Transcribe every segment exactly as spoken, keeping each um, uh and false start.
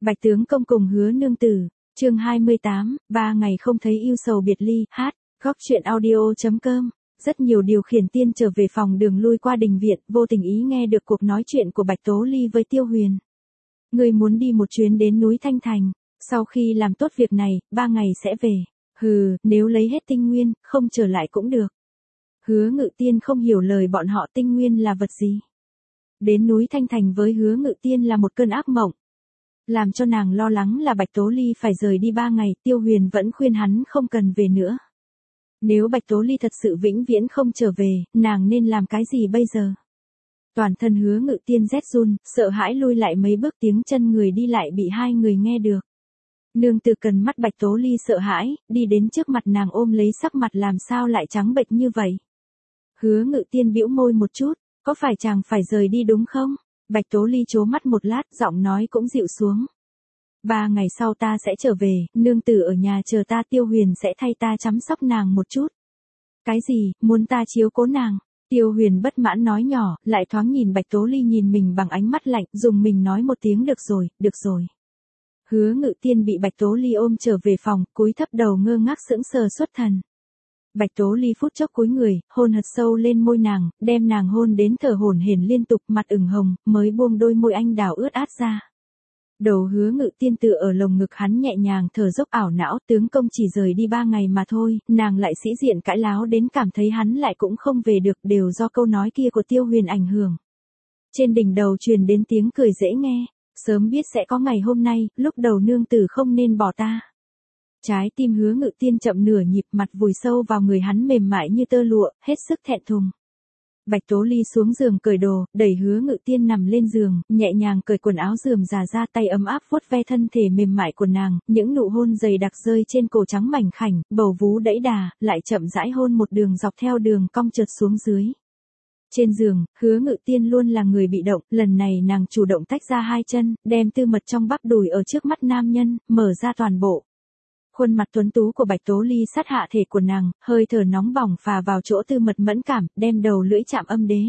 Bạch tướng công cùng Hứa nương tử, chương hai mươi tám, ba ngày không thấy yêu sầu biệt ly, hát, góc truyện audio.com. Rất nhiều điều khiển tiên trở về phòng đường lui qua đình viện, vô tình ý nghe được cuộc nói chuyện của Bạch Tố Ly với Tiêu Huyền. Người muốn đi một chuyến đến núi Thanh Thành, sau khi làm tốt việc này, ba ngày sẽ về. Hừ, nếu lấy hết tinh nguyên, không trở lại cũng được. Hứa Ngự Tiên không hiểu lời bọn họ, tinh nguyên là vật gì. Đến núi Thanh Thành với Hứa Ngự Tiên là một cơn ác mộng. Làm cho nàng lo lắng là Bạch Tố Ly phải rời đi ba ngày, Tiêu Huyền vẫn khuyên hắn không cần về nữa. Nếu Bạch Tố Ly thật sự vĩnh viễn không trở về, nàng nên làm cái gì bây giờ? Toàn thân Hứa Ngự Tiên rét run, sợ hãi lui lại mấy bước, tiếng chân người đi lại bị hai người nghe được. Nương tử cần mắt Bạch Tố Ly sợ hãi, đi đến trước mặt nàng ôm lấy, sắc mặt làm sao lại trắng bệch như vậy? Hứa Ngự Tiên bĩu môi một chút, có phải chàng phải rời đi đúng không? Bạch Tố Ly trố mắt một lát, giọng nói cũng dịu xuống. Ba ngày sau ta sẽ trở về, nương tử ở nhà chờ ta, Tiêu Huyền sẽ thay ta chăm sóc nàng một chút. Cái gì, muốn ta chiếu cố nàng? Tiêu Huyền bất mãn nói nhỏ, lại thoáng nhìn Bạch Tố Ly nhìn mình bằng ánh mắt lạnh, dùng mình nói một tiếng được rồi, được rồi. Hứa Ngự Tiên bị Bạch Tố Ly ôm trở về phòng, cúi thấp đầu ngơ ngác sững sờ xuất thần. Bạch Tố Ly phút chốc cúi người, hôn hthật sâu lên môi nàng, đem nàng hôn đến thở hổn hển liên tục, mặt ửng hồng, mới buông đôi môi anh đào ướt át ra. Đầu Hứa Ngự Tiên tựa ở lồng ngực hắn nhẹ nhàng thở dốc ảo não, tướng công chỉ rời đi ba ngày mà thôi, nàng lại sĩ diện cãi láo đến cảm thấy hắn lại cũng không về được, đều do câu nói kia của Tiêu Huyền ảnh hưởng. Trên đỉnh đầu truyền đến tiếng cười dễ nghe, sớm biết sẽ có ngày hôm nay, lúc đầu nương tử không nên bỏ ta. Trái tim Hứa Ngự Tiên chậm nửa nhịp, mặt vùi sâu vào người hắn mềm mại như tơ lụa, hết sức thẹn thùng. Bạch Tố Ly xuống giường cởi đồ, đẩy Hứa Ngự Tiên nằm lên giường, nhẹ nhàng cởi quần áo rườm rà ra, tay ấm áp vuốt ve thân thể mềm mại của nàng, những nụ hôn dày đặc rơi trên cổ trắng mảnh khảnh, bầu vú đẫy đà, lại chậm rãi hôn một đường dọc theo đường cong trượt xuống dưới. Trên giường, Hứa Ngự Tiên luôn là người bị động, lần này nàng chủ động tách ra hai chân, đem tư mật trong bắp đùi ở trước mắt nam nhân, mở ra toàn bộ. Khuôn mặt tuấn tú của Bạch Tố Ly sát hạ thể của nàng, hơi thở nóng bỏng phà vào chỗ tư mật mẫn cảm, đem đầu lưỡi chạm âm đế.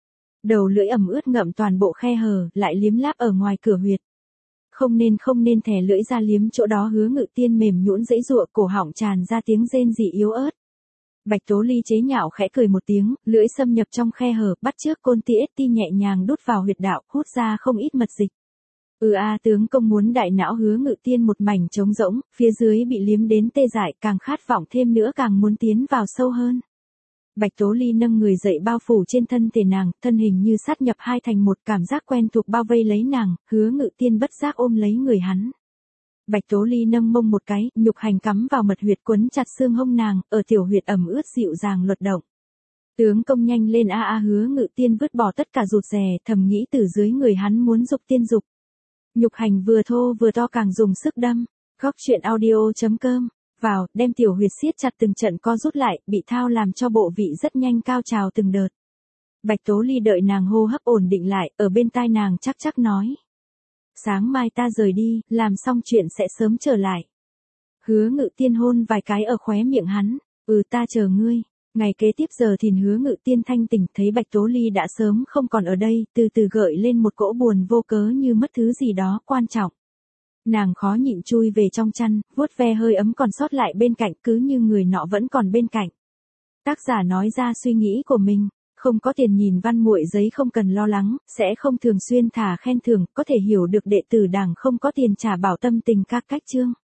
Đầu lưỡi ẩm ướt ngậm toàn bộ khe hở, lại liếm láp ở ngoài cửa huyệt. Không nên không nên thè lưỡi ra liếm chỗ đó, Hứa Ngự Tiên mềm nhũn giãy giụa, cổ họng tràn ra tiếng rên rỉ yếu ớt. Bạch Tố Ly chế nhạo khẽ cười một tiếng, lưỡi xâm nhập trong khe hở, bắt chước côn ti ết ti nhẹ nhàng đút vào huyệt đạo, hút ra không ít mật dịch. Ừ a, tướng công muốn đại não. Hứa Ngự Tiên một mảnh trống rỗng, phía dưới bị liếm đến tê dại, càng khát vọng thêm nữa, càng muốn tiến vào sâu hơn. Bạch Tố Ly nâng người dậy bao phủ trên thân thể nàng, thân hình như sát nhập hai thành một, cảm giác quen thuộc bao vây lấy nàng, Hứa Ngự Tiên bất giác ôm lấy người hắn. Bạch Tố Ly nâng mông một cái, nhục hành cắm vào mật huyệt quấn chặt xương hông nàng, ở tiểu huyệt ẩm ướt dịu dàng luật động. Tướng công nhanh lên a a, Hứa Ngự Tiên vứt bỏ tất cả rụt rè, thầm nghĩ từ dưới người hắn muốn dục tiên dục. Nhục hành vừa thô vừa to, càng dùng sức đâm. Góc truyện audio.com. Vào, đem tiểu huyệt siết chặt, từng trận co rút lại, bị thao làm cho bộ vị rất nhanh cao trào từng đợt. Bạch Tố Ly đợi nàng hô hấp ổn định lại, ở bên tai nàng chắc chắc nói. Sáng mai ta rời đi, làm xong chuyện sẽ sớm trở lại. Hứa Ngự Tiên hôn vài cái ở khóe miệng hắn, ừ ta chờ ngươi. Ngày kế tiếp giờ thìn, Hứa Ngự Tiên thanh tỉnh, thấy Bạch Tố Ly đã sớm không còn ở đây, từ từ gợi lên một cỗ buồn vô cớ như mất thứ gì đó quan trọng. Nàng khó nhịn chui về trong chăn, vuốt ve hơi ấm còn sót lại bên cạnh, cứ như người nọ vẫn còn bên cạnh. Tác giả nói ra suy nghĩ của mình, không có tiền nhìn văn muội giấy không cần lo lắng, sẽ không thường xuyên thả khen thưởng, có thể hiểu được đệ tử Đảng không có tiền trả bảo tâm tình các cách chương.